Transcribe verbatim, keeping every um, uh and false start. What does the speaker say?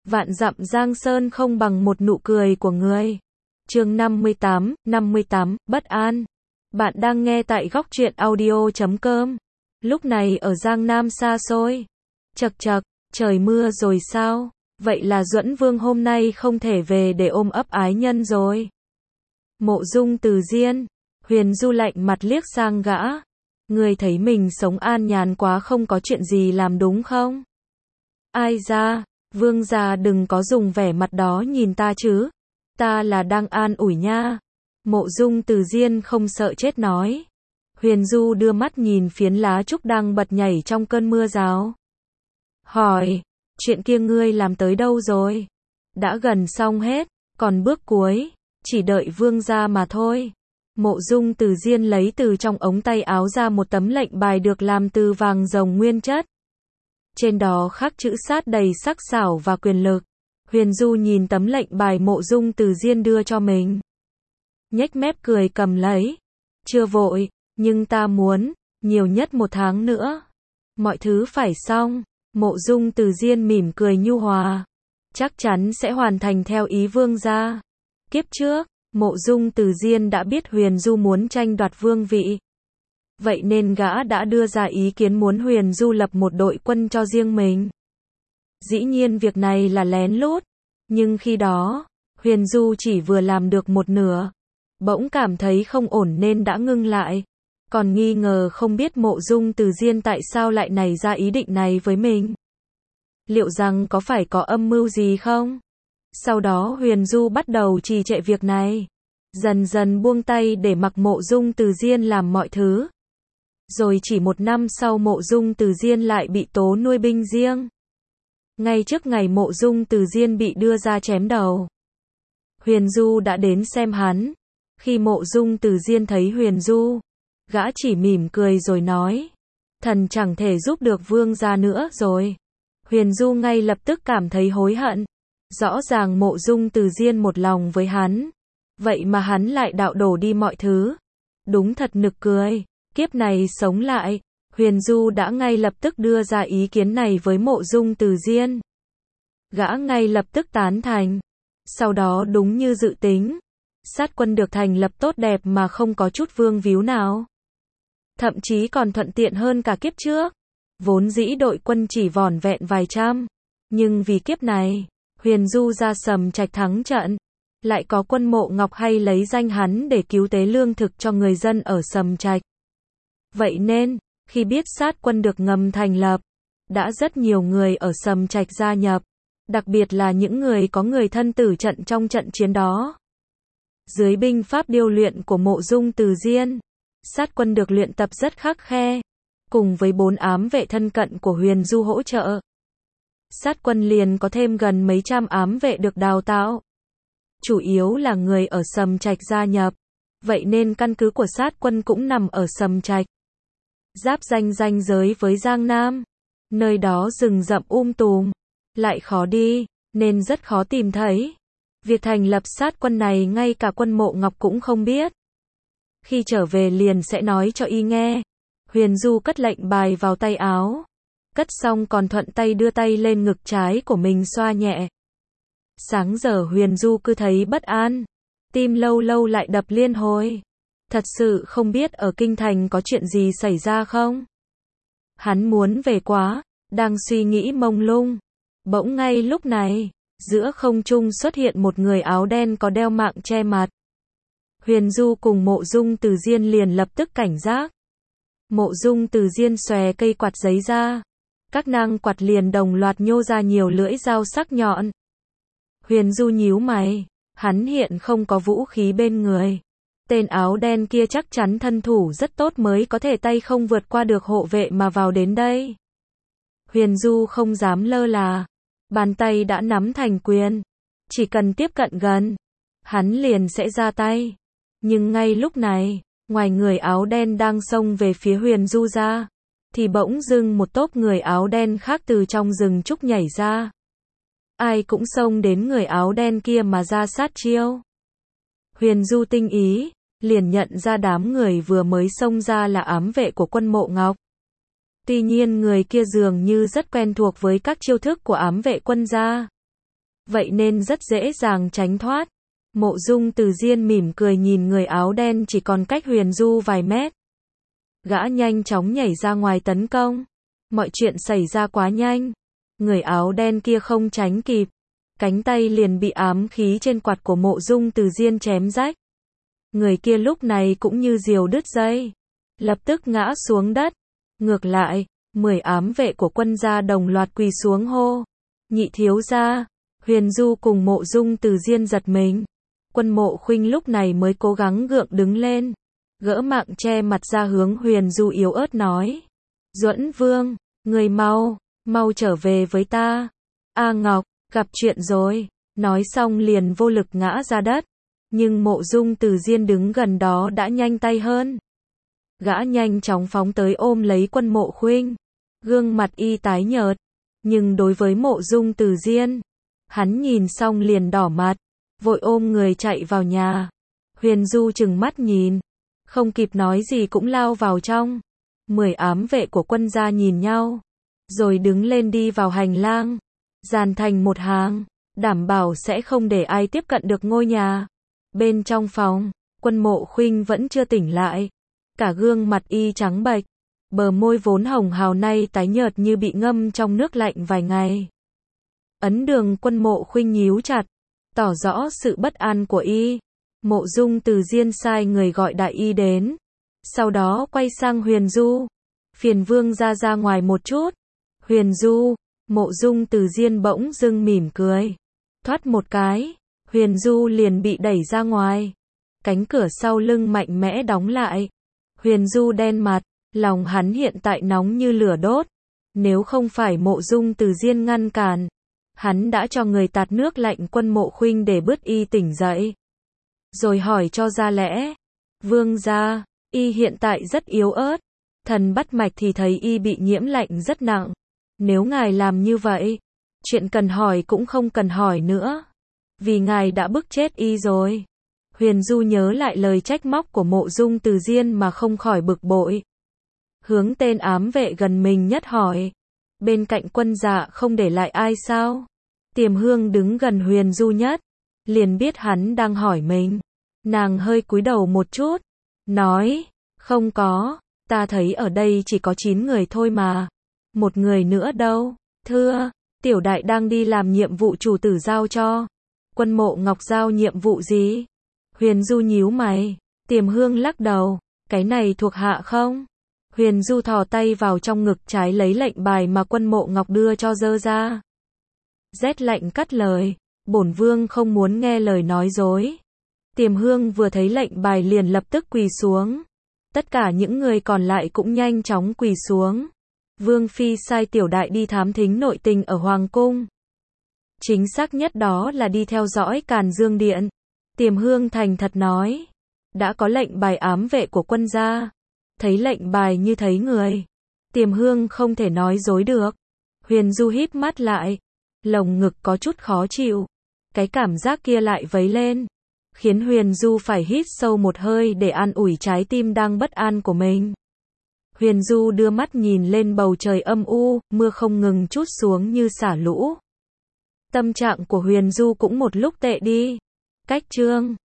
Vạn dặm giang sơn không bằng một nụ cười của người. Chương năm mươi tám, năm mươi tám, bất an. Bạn đang nghe tại góc truyện audio chấm com. Lúc này ở Giang Nam xa xôi. Chậc chậc, trời mưa rồi sao? Vậy là Duẫn Vương hôm nay không thể về để ôm ấp ái nhân rồi. Mộ Dung Từ Diên, Huyền Du lạnh mặt liếc sang gã. Ngươi thấy mình sống an nhàn quá không có chuyện gì làm đúng không? Ai ra, Vương gia đừng có dùng vẻ mặt đó nhìn ta chứ. Ta là đang an ủi nha. Mộ Dung Từ Diên không sợ chết nói. Huyền Du đưa mắt nhìn phiến lá trúc đang bật nhảy trong cơn mưa rào. Hỏi, chuyện kia ngươi làm tới đâu rồi? Đã gần xong hết, còn bước cuối, chỉ đợi vương gia mà thôi. Mộ Dung Từ Diên lấy từ trong ống tay áo ra một tấm lệnh bài được làm từ vàng rồng nguyên chất. Trên đó khắc chữ sát đầy sắc sảo và quyền lực. Huyền Du nhìn tấm lệnh bài Mộ Dung Từ Diên đưa cho mình. Nhếch mép cười cầm lấy. Chưa vội, nhưng ta muốn, nhiều nhất một tháng nữa. Mọi thứ phải xong. Mộ Dung Từ Diên mỉm cười nhu hòa. Chắc chắn sẽ hoàn thành theo ý vương gia. Kiếp trước, Mộ Dung Từ Diên đã biết Huyền Du muốn tranh đoạt vương vị. Vậy nên gã đã đưa ra ý kiến muốn Huyền Du lập một đội quân cho riêng mình. Dĩ nhiên việc này là lén lút, nhưng khi đó, Huyền Du chỉ vừa làm được một nửa. Bỗng cảm thấy không ổn nên đã ngưng lại. Còn nghi ngờ không biết Mộ Dung Từ Diên tại sao lại nảy ra ý định này với mình. Liệu rằng có phải có âm mưu gì không? Sau đó Huyền Du bắt đầu trì trệ việc này. Dần dần buông tay để mặc Mộ Dung Từ Diên làm mọi thứ. Rồi chỉ một năm sau Mộ Dung Từ Diên lại bị tố nuôi binh riêng. Ngay trước ngày Mộ Dung Từ Diên bị đưa ra chém đầu, Huyền Du đã đến xem hắn. Khi Mộ Dung Từ Diên thấy Huyền Du, gã chỉ mỉm cười rồi nói, thần chẳng thể giúp được vương gia nữa rồi. Huyền Du ngay lập tức cảm thấy hối hận. Rõ ràng Mộ Dung Từ Diên một lòng với hắn, vậy mà hắn lại đạo đổ đi mọi thứ. Đúng thật nực cười. Kiếp này sống lại, Huyền Du đã ngay lập tức đưa ra ý kiến này với Mộ Dung Từ Diên. Gã ngay lập tức tán thành. Sau đó đúng như dự tính, sát quân được thành lập tốt đẹp mà không có chút vương víu nào. Thậm chí còn thuận tiện hơn cả kiếp trước. Vốn dĩ đội quân chỉ vỏn vẹn vài trăm, nhưng vì kiếp này, Huyền Du ra Sầm Trạch thắng trận. Lại có quân Mộ Ngọc hay lấy danh hắn để cứu tế lương thực cho người dân ở Sầm Trạch. Vậy nên, khi biết sát quân được ngầm thành lập, đã rất nhiều người ở Sầm Trạch gia nhập. Đặc biệt là những người có người thân tử trận trong trận chiến đó. Dưới binh pháp điêu luyện của Mộ Dung Từ Diên, sát quân được luyện tập rất khắc khe. Cùng với bốn ám vệ thân cận của Huyền Du hỗ trợ, sát quân liền có thêm gần mấy trăm ám vệ được đào tạo. Chủ yếu là người ở Sầm Trạch gia nhập. Vậy nên căn cứ của sát quân cũng nằm ở Sầm Trạch. Giáp ranh ranh giới với Giang Nam. Nơi đó rừng rậm um tùm, lại khó đi, nên rất khó tìm thấy. Việc thành lập sát quân này ngay cả quân Mộ Ngọc cũng không biết. Khi trở về liền sẽ nói cho y nghe. Huyền Du cất lệnh bài vào tay áo. Cất xong còn thuận tay đưa tay lên ngực trái của mình xoa nhẹ. Sáng giờ Huyền Du cứ thấy bất an. Tim lâu lâu lại đập liên hồi. Thật sự không biết ở kinh thành có chuyện gì xảy ra không? Hắn muốn về quá, đang suy nghĩ mông lung. Bỗng ngay lúc này, giữa không trung xuất hiện một người áo đen có đeo mạng che mặt. Huyền Du cùng Mộ Dung Từ Diên liền lập tức cảnh giác. Mộ Dung Từ Diên xòe cây quạt giấy ra. Các nang quạt liền đồng loạt nhô ra nhiều lưỡi dao sắc nhọn. Huyền Du nhíu mày, hắn hiện không có vũ khí bên người. Tên áo đen kia chắc chắn thân thủ rất tốt mới có thể tay không vượt qua được hộ vệ mà vào đến đây. Huyền Du không dám lơ là. Bàn tay đã nắm thành quyền. Chỉ cần tiếp cận gần, hắn liền sẽ ra tay. Nhưng ngay lúc này, ngoài người áo đen đang xông về phía Huyền Du ra, thì bỗng dưng một tốp người áo đen khác từ trong rừng trúc nhảy ra. Ai cũng xông đến người áo đen kia mà ra sát chiêu. Huyền Du tinh ý, liền nhận ra đám người vừa mới xông ra là ám vệ của quân Mộ Ngọc. Tuy nhiên người kia dường như rất quen thuộc với các chiêu thức của ám vệ quân gia. vậy nên rất dễ dàng tránh thoát. Mộ Dung Từ Diên mỉm cười nhìn người áo đen chỉ còn cách Huyền Du vài mét. Gã nhanh chóng nhảy ra ngoài tấn công. Mọi chuyện xảy ra quá nhanh. Người áo đen kia không tránh kịp. Cánh tay liền bị ám khí trên quạt của Mộ Dung Từ Diên chém rách. Người kia lúc này cũng như diều đứt dây. Lập tức ngã xuống đất. Ngược lại, mười ám vệ của quân gia đồng loạt quỳ xuống hô. Nhị thiếu gia. Huyền Du cùng Mộ Dung Từ Diên giật mình. Quân Mộ Khuynh lúc này mới cố gắng gượng đứng lên. Gỡ mạng che mặt ra hướng Huyền Du yếu ớt nói. Duẫn Vương, người mau, mau trở về với ta. A Ngọc, gặp chuyện rồi. Nói xong liền vô lực ngã ra đất. Nhưng Mộ Dung Từ Diên đứng gần đó đã nhanh tay hơn. Gã nhanh chóng phóng tới ôm lấy Quân Mộ Khuynh. Gương mặt y tái nhợt. Nhưng đối với Mộ Dung Từ Diên, hắn nhìn xong liền đỏ mặt. Vội ôm người chạy vào nhà. Huyền Du trừng mắt nhìn. Không kịp nói gì cũng lao vào trong. Mười ám vệ của quân gia nhìn nhau. Rồi đứng lên đi vào hành lang. Dàn thành một hàng. Đảm bảo sẽ không để ai tiếp cận được ngôi nhà. Bên trong phòng, Quân Mộ Khuynh vẫn chưa tỉnh lại. Cả gương mặt y trắng bệch. Bờ môi vốn hồng hào nay tái nhợt như bị ngâm trong nước lạnh vài ngày. Ấn Đường Quân Mộ Khuynh nhíu chặt. Tỏ rõ sự bất an của y. Mộ Dung Từ Diên sai người gọi đại y đến. Sau đó quay sang Huyền Du. Phiền vương ra ra ngoài một chút. Huyền Du. Mộ Dung Từ Diên bỗng dưng mỉm cười. Thoát một cái. Huyền Du liền bị đẩy ra ngoài. Cánh cửa sau lưng mạnh mẽ đóng lại. Huyền Du đen mặt. Lòng hắn hiện tại nóng như lửa đốt. Nếu không phải Mộ Dung Từ Diên ngăn cản, hắn đã cho người tạt nước lạnh Quân Mộ Khuynh để bứt y tỉnh dậy. Rồi hỏi cho ra lẽ. Vương gia, y hiện tại rất yếu ớt. Thần bắt mạch thì thấy y bị nhiễm lạnh rất nặng. Nếu ngài làm như vậy, chuyện cần hỏi cũng không cần hỏi nữa. Vì ngài đã bức chết y rồi. Huyền Du nhớ lại lời trách móc của Mộ Dung Từ Diên mà không khỏi bực bội. Hướng tên ám vệ gần mình nhất hỏi. Bên cạnh quân dạ không để lại ai sao? Tiềm Hương đứng gần Huyền Du nhất. Liền biết hắn đang hỏi mình. Nàng hơi cúi đầu một chút. Nói, không có, ta thấy ở đây chỉ có chín người thôi mà. Một người nữa đâu? Thưa, tiểu đại đang đi làm nhiệm vụ chủ tử giao cho. Quân Mộ Ngọc giao nhiệm vụ gì? Huyền Du nhíu mày. Tiềm Hương lắc đầu. Cái này thuộc hạ không? Huyền Du thò tay vào trong ngực trái lấy lệnh bài mà Quân Mộ Ngọc đưa cho dơ ra. Rét lạnh cắt lời. Bổn vương không muốn nghe lời nói dối. Tiềm Hương vừa thấy lệnh bài liền lập tức quỳ xuống. Tất cả những người còn lại cũng nhanh chóng quỳ xuống. Vương phi sai tiểu đại đi thám thính nội tình ở hoàng cung. Chính xác nhất đó là đi theo dõi Càn Dương Điện. Tiềm Hương thành thật nói. Đã có lệnh bài ám vệ của quân gia. Thấy lệnh bài như thấy người. Tiềm Hương không thể nói dối được. Huyền Du híp mắt lại. Lồng ngực có chút khó chịu. Cái cảm giác kia lại vấy lên. Khiến Huyền Du phải hít sâu một hơi để an ủi trái tim đang bất an của mình. Huyền Du đưa mắt nhìn lên bầu trời âm u, mưa không ngừng trút xuống như xả lũ. Tâm trạng của Huyền Du cũng một lúc tệ đi. Cách chương